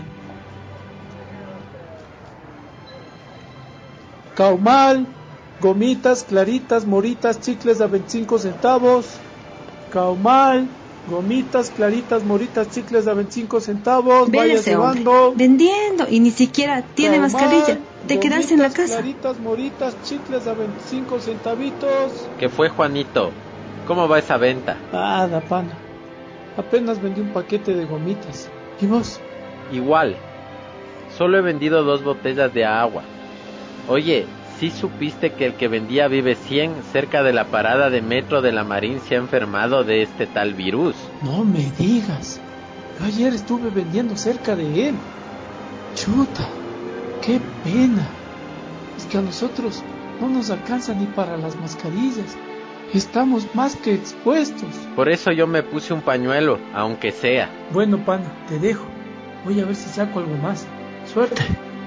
Caumal, gomitas, claritas, moritas, chicles a veinticinco centavos. Caumal, gomitas, claritas, moritas, chicles a veinticinco centavos. Vaya llevando. Vendiendo y ni siquiera tiene Caumal, mascarilla. De quedarse en la casa. Claritas, moritas, chicles a veinticinco centavitos. ¿Qué fue, Juanito? ¿Cómo va esa venta? Nada, pana. Apenas vendí un paquete de gomitas. ¿Y vos? Igual. Solo he vendido dos botellas de agua. Oye, ¿sí supiste que el que vendía Vive cien cerca de la parada de metro de la Marín se ha enfermado de este tal virus? No me digas. Yo ayer estuve vendiendo cerca de él. Chuta. ¡Qué pena! Es que a nosotros no nos alcanza ni para las mascarillas. Estamos más que expuestos. Por eso yo me puse un pañuelo, aunque sea. Bueno, pana, te dejo. Voy a ver si saco algo más. ¡Suerte!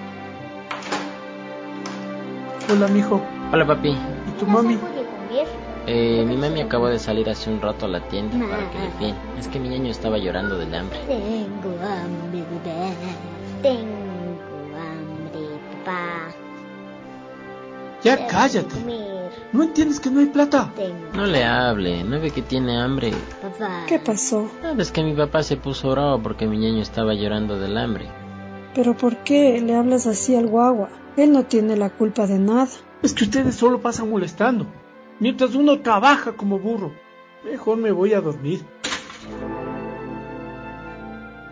Hola, mijo. Hola, papi. ¿Y tu mami? Eh, mi mami acabó de salir hace un rato a la tienda nah. para que le fíen. Es que mi niño estaba llorando del hambre. Tengo hambre, bebé. Tengo Pa. Ya cállate. ¿No entiendes que no hay plata? No le hable, no ve que tiene hambre. Papá. ¿Qué pasó? Sabes que mi papá se puso bravo porque mi niño estaba llorando del hambre. ¿Pero por qué le hablas así al guagua? Él no tiene la culpa de nada. Es que ustedes solo pasan molestando, mientras uno trabaja como burro. Mejor me voy a dormir.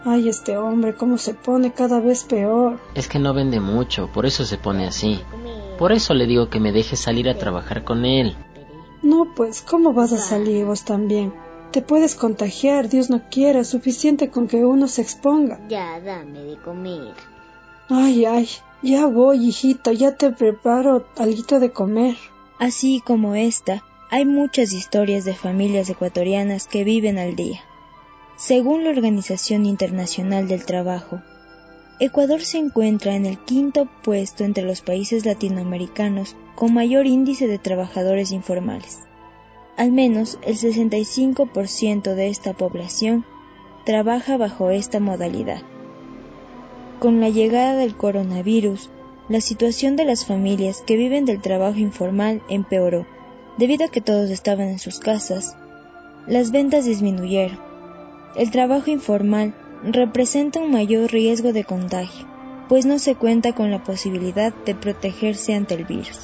Ay, este hombre, cómo se pone cada vez peor. Es que no vende mucho, por eso se pone así. Por eso le digo que me deje salir a trabajar con él. No, pues, ¿cómo vas a salir vos también? Te puedes contagiar, Dios no quiera, suficiente con que uno se exponga. Ya, dame de comer. Ay, ay, ya voy, hijita, ya te preparo alguito de comer. Así como esta, hay muchas historias de familias ecuatorianas que viven al día. Según la Organización Internacional del Trabajo, Ecuador se encuentra en el quinto puesto entre los países latinoamericanos con mayor índice de trabajadores informales. Al menos el sesenta y cinco por ciento de esta población trabaja bajo esta modalidad. Con la llegada del coronavirus, la situación de las familias que viven del trabajo informal empeoró, debido a que todos estaban en sus casas. Las ventas disminuyeron. El trabajo informal representa un mayor riesgo de contagio, pues no se cuenta con la posibilidad de protegerse ante el virus.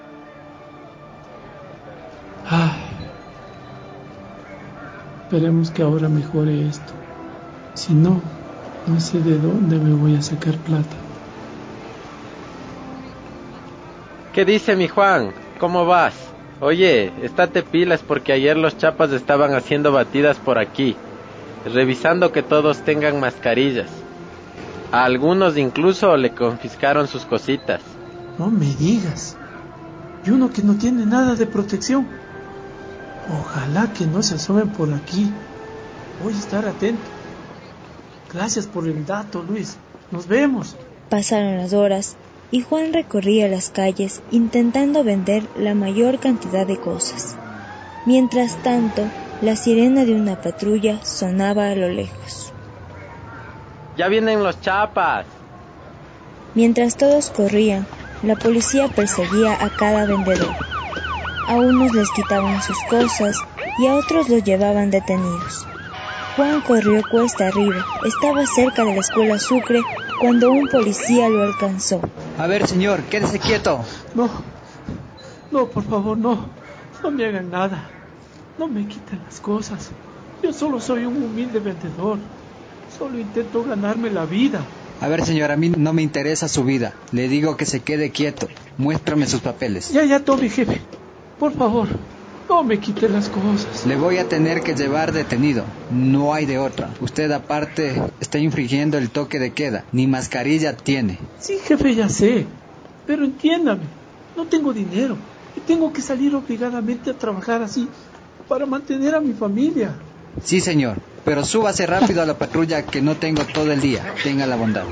Ay, esperemos que ahora mejore esto. Si no, no sé de dónde me voy a sacar plata. ¿Qué dice mi Juan? ¿Cómo vas? Oye, estate pilas porque ayer los chapas estaban haciendo batidas por aquí, revisando que todos tengan mascarillas. A algunos incluso le confiscaron sus cositas. No me digas. Y uno que no tiene nada de protección. Ojalá que no se asomen por aquí. Voy a estar atento. Gracias por el dato, Luis. Nos vemos. Pasaron las horas y Juan recorría las calles intentando vender la mayor cantidad de cosas. Mientras tanto, la sirena de una patrulla sonaba a lo lejos. ¡Ya vienen los chapas! Mientras todos corrían, la policía perseguía a cada vendedor. A unos les quitaban sus cosas y a otros los llevaban detenidos. Juan corrió cuesta arriba, estaba cerca de la escuela Sucre cuando un policía lo alcanzó. A ver, señor, quédese quieto. No, no, por favor, no, no me hagan nada. No me quiten las cosas. Yo solo soy un humilde vendedor. Solo intento ganarme la vida. A ver, señor, a mí no me interesa su vida. Le digo que se quede quieto. Muéstrame sus papeles. Ya, ya, tome, jefe. Por favor, no me quite las cosas. Le voy a tener que llevar detenido. No hay de otra. Usted aparte está infringiendo el toque de queda. Ni mascarilla tiene. Sí, jefe, ya sé. Pero entiéndame. No tengo dinero. Y tengo que salir obligadamente a trabajar así para mantener a mi familia. Sí, señor. Pero súbase rápido a la patrulla que no tengo todo el día. Tenga la bondad.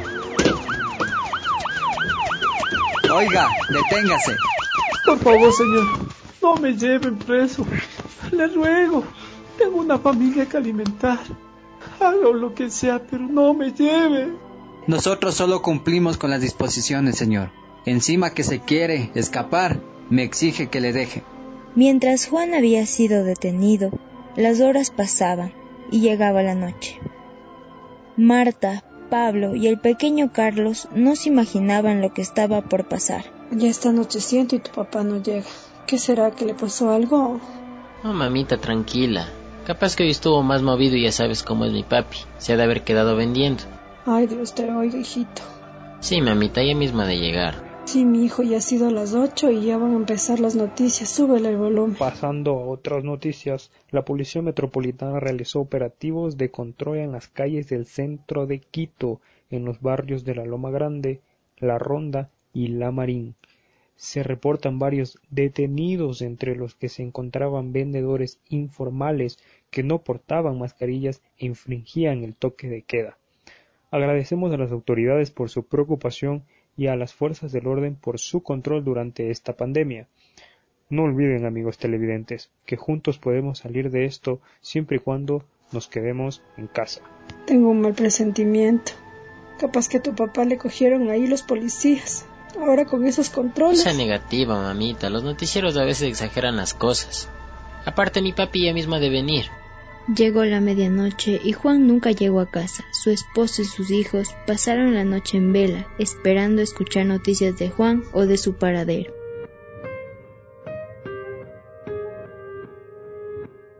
Oiga, deténgase. Por favor, señor. No me lleven preso. Le ruego. Tengo una familia que alimentar. Haga lo que sea, pero no me lleve. Nosotros solo cumplimos con las disposiciones, señor. Encima que se quiere escapar, me exige que le deje. Mientras Juan había sido detenido, las horas pasaban y llegaba la noche. Marta, Pablo y el pequeño Carlos no se imaginaban lo que estaba por pasar. Ya está anocheciendo y tu papá no llega. ¿Qué será? ¿Que le pasó algo? No, mamita, tranquila. Capaz que hoy estuvo más movido y ya sabes cómo es mi papi. Se ha de haber quedado vendiendo. Ay, Dios te oiga, hijito. Sí, mamita, ya misma de llegar. Sí, mi hijo, ya ha sido a las ocho y ya van a empezar las noticias. Súbele el volumen. Pasando a otras noticias, la Policía Metropolitana realizó operativos de control en las calles del centro de Quito, en los barrios de la Loma Grande, La Ronda y La Marín. Se reportan varios detenidos, entre los que se encontraban vendedores informales que no portaban mascarillas e infringían el toque de queda. Agradecemos a las autoridades por su preocupación y a las fuerzas del orden por su control durante esta pandemia. No olviden, amigos televidentes, que juntos podemos salir de esto siempre y cuando nos quedemos en casa. Tengo un mal presentimiento. Capaz que a tu papá le cogieron ahí los policías. Ahora con esos controles. No sea negativa, mamita. Los noticieros a veces exageran las cosas. Aparte, mi papi ya mismo ha de venir. Llegó la medianoche y Juan nunca llegó a casa. Su esposa y sus hijos pasaron la noche en vela, esperando escuchar noticias de Juan o de su paradero.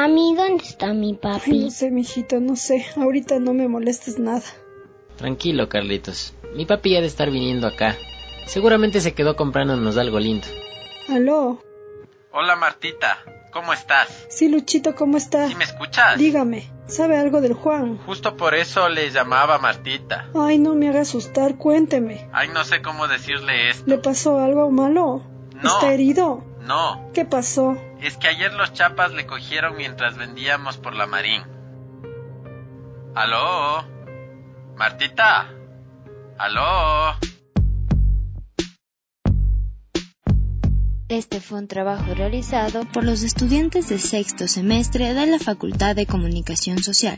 Mami, ¿dónde está mi papi? Ay, no sé, mijito, no sé. Ahorita no me molestes nada. Tranquilo, Carlitos. Mi papi ha de estar viniendo acá. Seguramente se quedó comprándonos algo lindo. ¿Aló? Hola, Martita. ¿Cómo estás? Sí, Luchito, ¿cómo está? ¿Sí me escuchas? Dígame, ¿sabe algo del Juan? Justo por eso le llamaba Martita. Ay, no me haga asustar, cuénteme. Ay, no sé cómo decirle esto. ¿Le pasó algo malo? No. ¿Está herido? No. ¿Qué pasó? Es que ayer los chapas le cogieron mientras vendíamos por la Marín. ¿Aló? ¿Martita? ¿Aló? Este fue un trabajo realizado por los estudiantes del sexto semestre de la Facultad de Comunicación Social.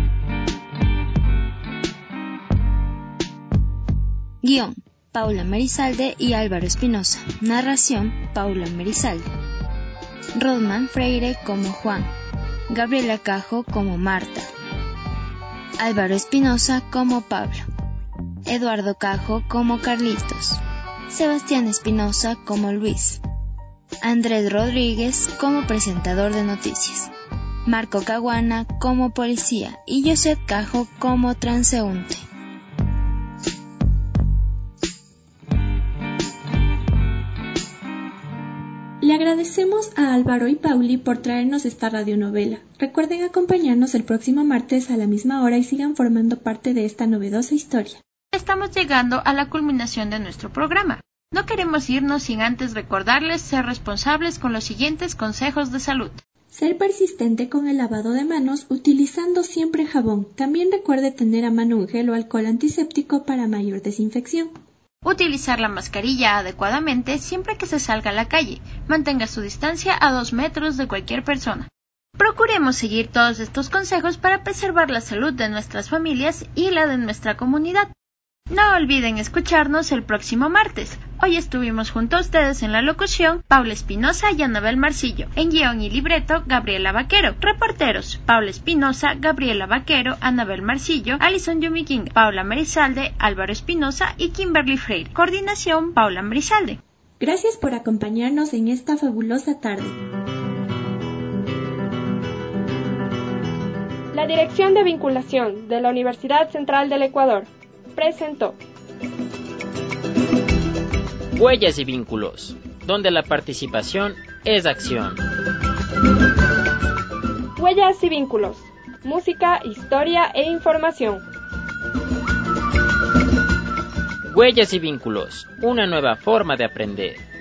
Guión: Paula Merizalde y Álvaro Espinosa. Narración: Paula Merizalde. Rodman Freire como Juan. Gabriela Cajo como Marta. Álvaro Espinosa como Pablo. Eduardo Cajo como Carlitos. Sebastián Espinosa como Luis. Andrés Rodríguez como presentador de noticias. Marco Caguana como policía y Josep Cajo como transeúnte. Le agradecemos a Álvaro y Pauli por traernos esta radionovela. Recuerden acompañarnos el próximo martes a la misma hora y sigan formando parte de esta novedosa historia. Estamos llegando a la culminación de nuestro programa. No queremos irnos sin antes recordarles ser responsables con los siguientes consejos de salud. Ser persistente con el lavado de manos utilizando siempre jabón. También recuerde tener a mano un gel o alcohol antiséptico para mayor desinfección. Utilizar la mascarilla adecuadamente siempre que se salga a la calle. Mantenga su distancia a dos metros de cualquier persona. Procuremos seguir todos estos consejos para preservar la salud de nuestras familias y la de nuestra comunidad. No olviden escucharnos el próximo martes. Hoy estuvimos junto a ustedes en la locución Paula Espinosa y Anabel Marcillo. En guión y libreto, Gabriela Vaquero. Reporteros, Paula Espinosa, Gabriela Vaquero, Anabel Marcillo, Alison Yumiking, Paula Merizalde, Álvaro Espinosa y Kimberly Freire. Coordinación, Paula Merizalde. Gracias por acompañarnos en esta fabulosa tarde. La Dirección de Vinculación de la Universidad Central del Ecuador presentó Huellas y Vínculos, donde la participación es acción. Huellas y Vínculos, música, historia e información. Huellas y Vínculos, una nueva forma de aprender.